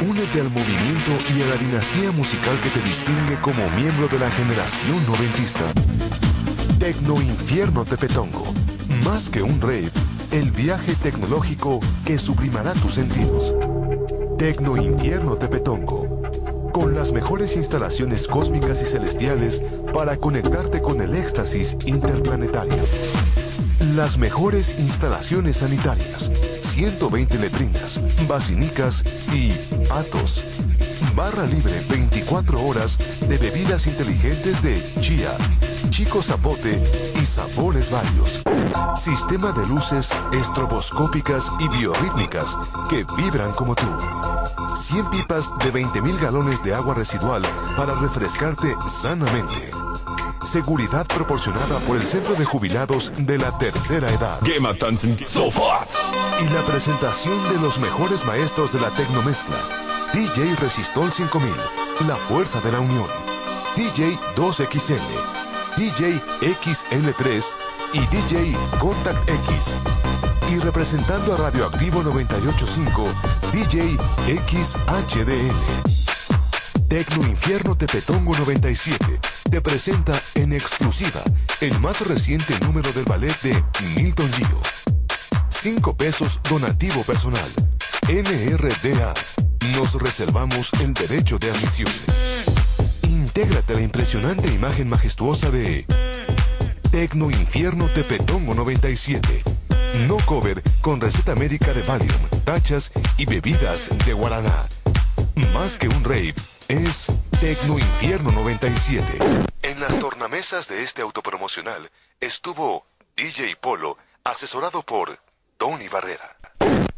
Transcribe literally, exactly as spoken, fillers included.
Únete al movimiento y a la dinastía musical que te distingue como miembro de la generación noventista. Tecno Infierno Tepetongo. Más que un rave, el viaje tecnológico que sublimará tus sentidos. Tecno Infierno Tepetongo. Con las mejores instalaciones cósmicas y celestiales para conectarte con el éxtasis interplanetario. Las mejores instalaciones sanitarias, ciento veinte letrinas, basinicas y patos. Barra libre veinticuatro horas de bebidas inteligentes de chía, chico zapote y sabores varios. Sistema de luces estroboscópicas y biorrítmicas que vibran como tú. cien pipas de veinte mil galones de agua residual para refrescarte sanamente. Seguridad proporcionada por el Centro de Jubilados de la Tercera Edad. Gamer tanzen sofort. Y la presentación de los mejores maestros de la tecnomezcla. D J Resistol cinco mil, la fuerza de la unión. D J dos X L, D J X L tres y D J Contact X. Y representando a Radioactivo noventa y ocho punto cinco, D J X H D L. Tecno Infierno Tepetongo noventa y siete te presenta en exclusiva el más reciente número del ballet de Milton Gio. cinco pesos donativo personal. N R D A. Nos reservamos el derecho de admisión. Intégrate a la impresionante imagen majestuosa de Tecno Infierno Tepetongo noventa y siete. No cover con receta médica de Valium, tachas y bebidas de guaraná. Más que un rave, es Tecno Infierno noventa y siete. En las tornamesas de este autopromocional estuvo D J Polo, asesorado por Tony Barrera.